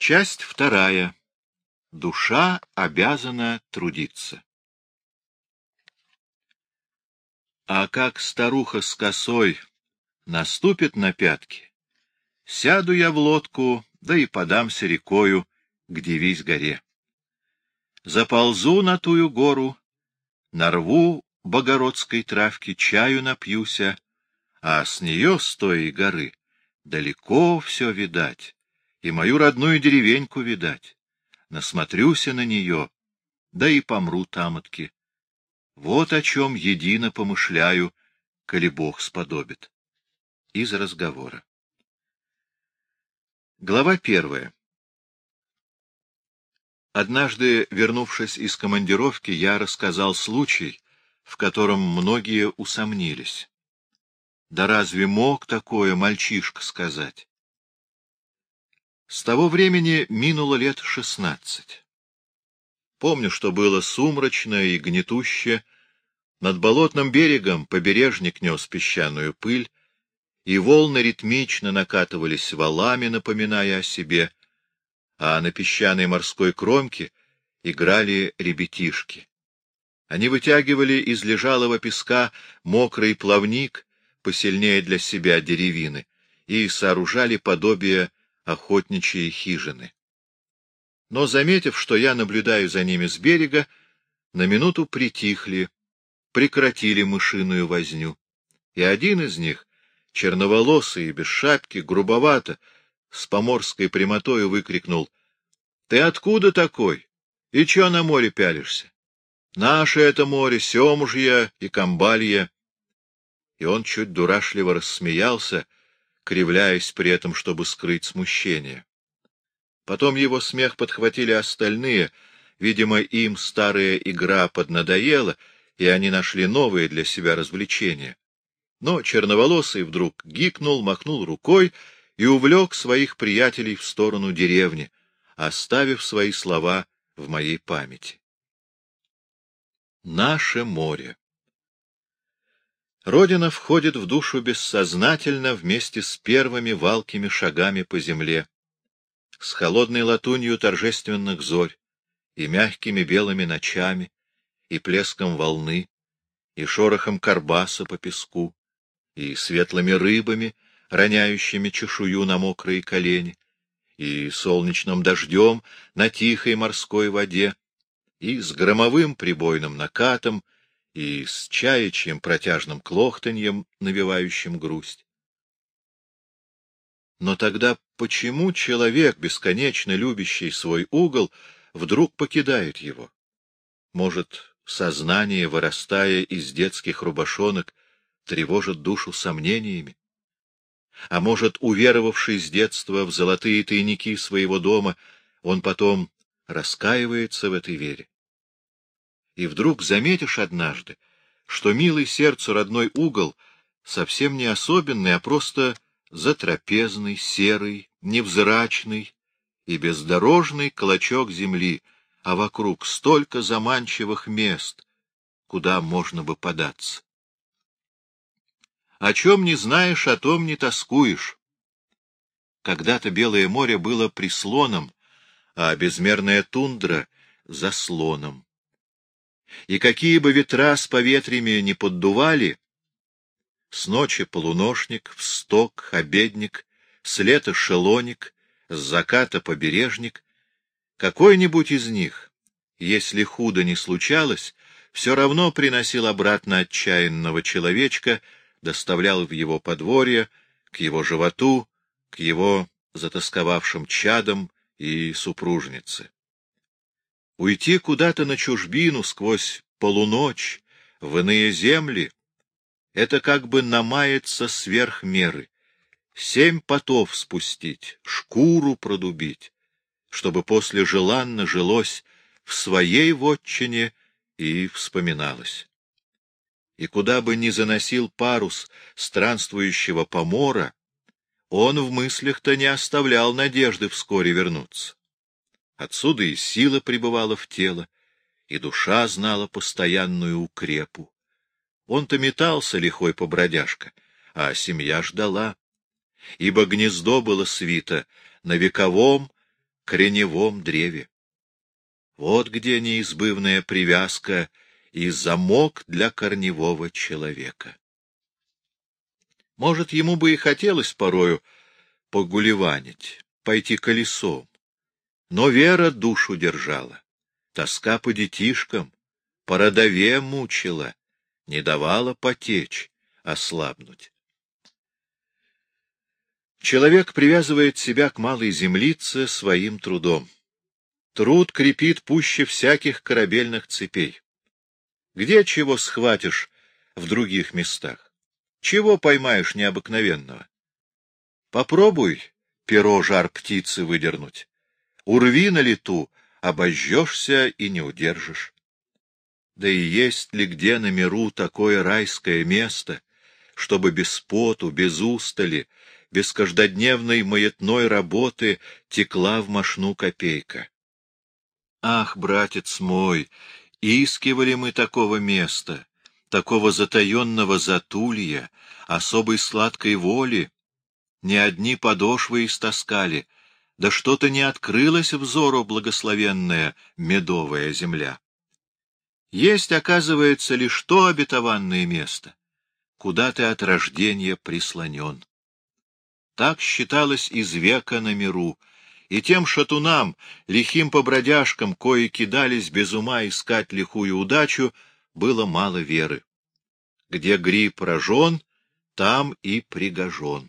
Часть вторая. Душа обязана трудиться. А как старуха с косой наступит на пятки, сяду я в лодку, да и подамся рекою к Девись горе. Заползу на тую гору, нарву богородской травки, чаю напьюся, а с нее, с той горы, далеко все видать, и мою родную деревеньку видать. Насмотрюся на нее, да и помру тамотки. Вот о чем едино помышляю, коли Бог сподобит. Из разговора. Глава 1. Однажды, вернувшись из командировки, я рассказал случай, в котором многие усомнились. Да разве мог такое мальчишка сказать? С того времени минуло лет 16. Помню, что было сумрачно и гнетуще. Над болотным берегом побережник нес песчаную пыль, и волны ритмично накатывались валами, напоминая о себе, а на песчаной морской кромке играли ребятишки. Они вытягивали из лежалого песка мокрый плавник, посильнее для себя деревины, и сооружали подобие охотничьей хижины. Но, заметив, что я наблюдаю за ними с берега, на минуту притихли, прекратили мышиную возню, и один из них, черноволосый и без шапки, грубовато, с поморской прямотою выкрикнул: — Ты откуда такой? И чё на море пялишься? Наше это море, Семужье и Камбалье. И он чуть дурашливо рассмеялся, кривляясь при этом, чтобы скрыть смущение. Потом его смех подхватили остальные, видимо, им старая игра поднадоела, и они нашли новые для себя развлечения. Но черноволосый вдруг гикнул, махнул рукой и увлек своих приятелей в сторону деревни, оставив свои слова в моей памяти. Наше море. Родина входит в душу бессознательно вместе с первыми валкими шагами по земле, с холодной латунью торжественных зорь, и мягкими белыми ночами, и плеском волны, и шорохом карбаса по песку, и светлыми рыбами, роняющими чешую на мокрые колени, и солнечным дождем на тихой морской воде, и с громовым прибойным накатом, и с чаячьим протяжным клохтаньем, навевающим грусть. Но тогда почему человек, бесконечно любящий свой угол, вдруг покидает его? Может, сознание, вырастая из детских рубашонок, тревожит душу сомнениями? А может, уверовавший с детства в золотые тайники своего дома, он потом раскаивается в этой вере? И вдруг заметишь однажды, что милый сердцу родной угол совсем не особенный, а просто затрапезный, серый, невзрачный и бездорожный клочок земли, а вокруг столько заманчивых мест, куда можно бы податься. О чем не знаешь, о том не тоскуешь. Когда-то Белое море было прислоном, а безмерная тундра — заслоном. И какие бы ветра с поветрями не поддували, с ночи полуношник, всток, обедник, с лета шелоник, с заката побережник, какой-нибудь из них, если худо не случалось, все равно приносил обратно отчаянного человечка, доставлял в его подворье, к его животу, к его затосковавшим чадам и супружнице. Уйти куда-то на чужбину сквозь полуночь, в иные земли — это как бы намаяться сверх меры, 7 потов спустить, шкуру продубить, чтобы после желанно жилось в своей вотчине и вспоминалось. И куда бы ни заносил парус странствующего помора, он в мыслях-то не оставлял надежды вскоре вернуться. Отсюда и сила пребывала в тело, и душа знала постоянную укрепу. Он-то метался, лихой побродяжка, а семья ждала, ибо гнездо было свито на вековом, корневом древе. Вот где неизбывная привязка и замок для корневого человека. Может, ему бы и хотелось порою погулеванить, пойти колесом, но вера душу держала, тоска по детишкам, по родове мучила, не давала потечь, ослабнуть. Человек привязывает себя к малой землице своим трудом. Труд крепит пуще всяких корабельных цепей. Где чего схватишь в других местах? Чего поймаешь необыкновенного? Попробуй перо жар птицы выдернуть. Урви на лету, обожжешься и не удержишь. Да и есть ли где на миру такое райское место, чтобы без поту, без устали, без каждодневной маятной работы текла в мошну копейка? Ах, братец мой, искивали мы такого места, такого затаенного затулья, особой сладкой воли, не одни подошвы истаскали, да что-то не открылось взору благословенная медовая земля. Есть, оказывается, лишь то обетованное место, куда ты от рождения прислонен. Так считалось из века на миру, и тем шатунам, лихим побродяжкам, кои кидались без ума искать лихую удачу, было мало веры. Где гриб рожон, там и пригожен.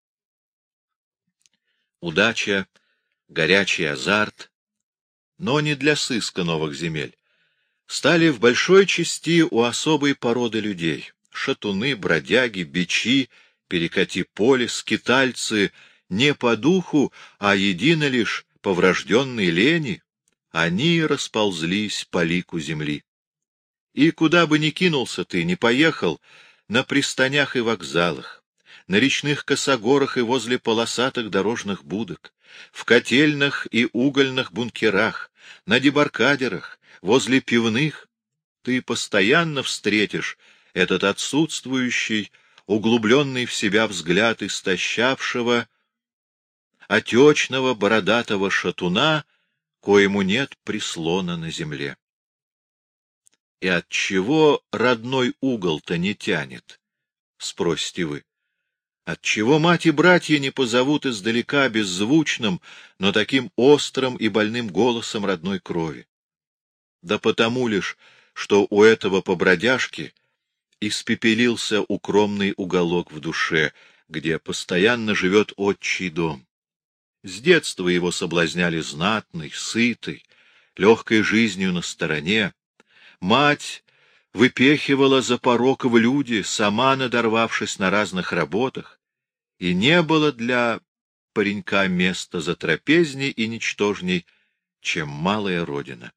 Удача, горячий азарт, но не для сыска новых земель, стали в большой части у особой породы людей. Шатуны, бродяги, бичи, перекати поле, скитальцы не по духу, а едино лишь по врожденной лени, они расползлись по лику земли. И куда бы ни кинулся ты, ни поехал, на пристанях и вокзалах, на речных косогорах и возле полосатых дорожных будок, в котельных и угольных бункерах, на дебаркадерах, возле пивных, ты постоянно встретишь этот отсутствующий, углубленный в себя взгляд истощавшего, отечного бородатого шатуна, коему нет прислона на земле. И отчего родной угол-то не тянет, спросите вы? Отчего мать и братья не позовут издалека беззвучным, но таким острым и больным голосом родной крови? Да потому лишь, что у этого побродяжки испепелился укромный уголок в душе, где постоянно живет отчий дом. С детства его соблазняли знатный, сытый, легкой жизнью на стороне. Мать выпехивала за порок в люди, сама надорвавшись на разных работах, и не было для паренька места затрапезней и ничтожней, чем малая родина.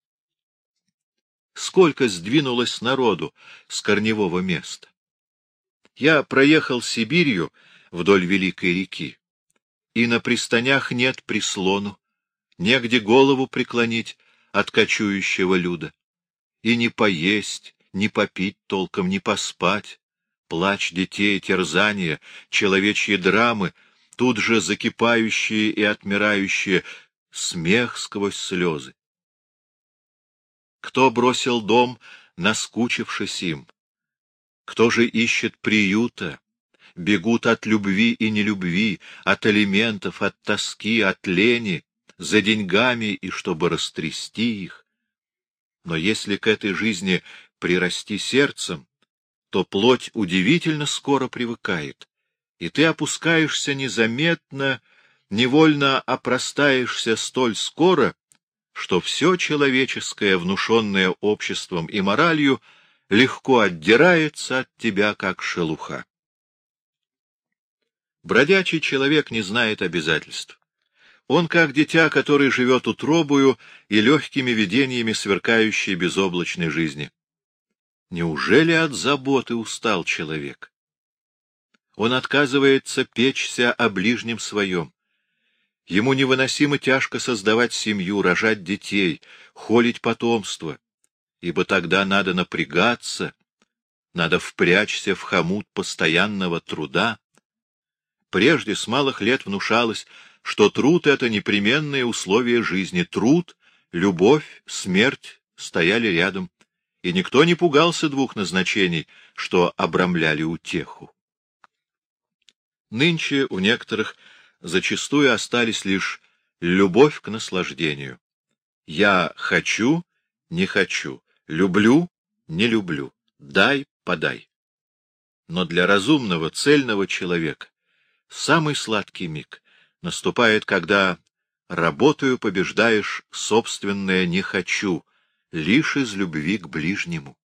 Сколько сдвинулось народу с корневого места! Я проехал Сибирью вдоль Великой реки, и на пристанях нет прислону, негде голову преклонить от кочующего люда, и не поесть, не попить толком, не поспать. Плач детей, терзания, человечьи драмы, тут же закипающие и отмирающие, смех сквозь слезы. Кто бросил дом, наскучившись им? Кто же ищет приюта? Бегут от любви и нелюбви, от алиментов, от тоски, от лени, за деньгами и чтобы растрясти их. Но если к этой жизни прирасти сердцем, то плоть удивительно скоро привыкает, и ты опускаешься незаметно, невольно опростаешься столь скоро, что все человеческое, внушенное обществом и моралью, легко отдирается от тебя, как шелуха. Бродячий человек не знает обязательств. Он как дитя, который живет утробою и легкими видениями сверкающей безоблачной жизни. Неужели от заботы устал человек? Он отказывается печься о ближнем своем. Ему невыносимо тяжко создавать семью, рожать детей, холить потомство, ибо тогда надо напрягаться, надо впрячься в хомут постоянного труда. Прежде с малых лет внушалось, что труд — это непременные условия жизни. Труд, любовь, смерть стояли рядом, и никто не пугался двух назначений, что обрамляли утеху. Нынче у некоторых зачастую остались лишь любовь к наслаждению. Я хочу, не хочу, люблю, не люблю, дай, подай. Но для разумного, цельного человека самый сладкий миг наступает, когда работаю побеждаешь собственное «не хочу», лишь из любви к ближнему.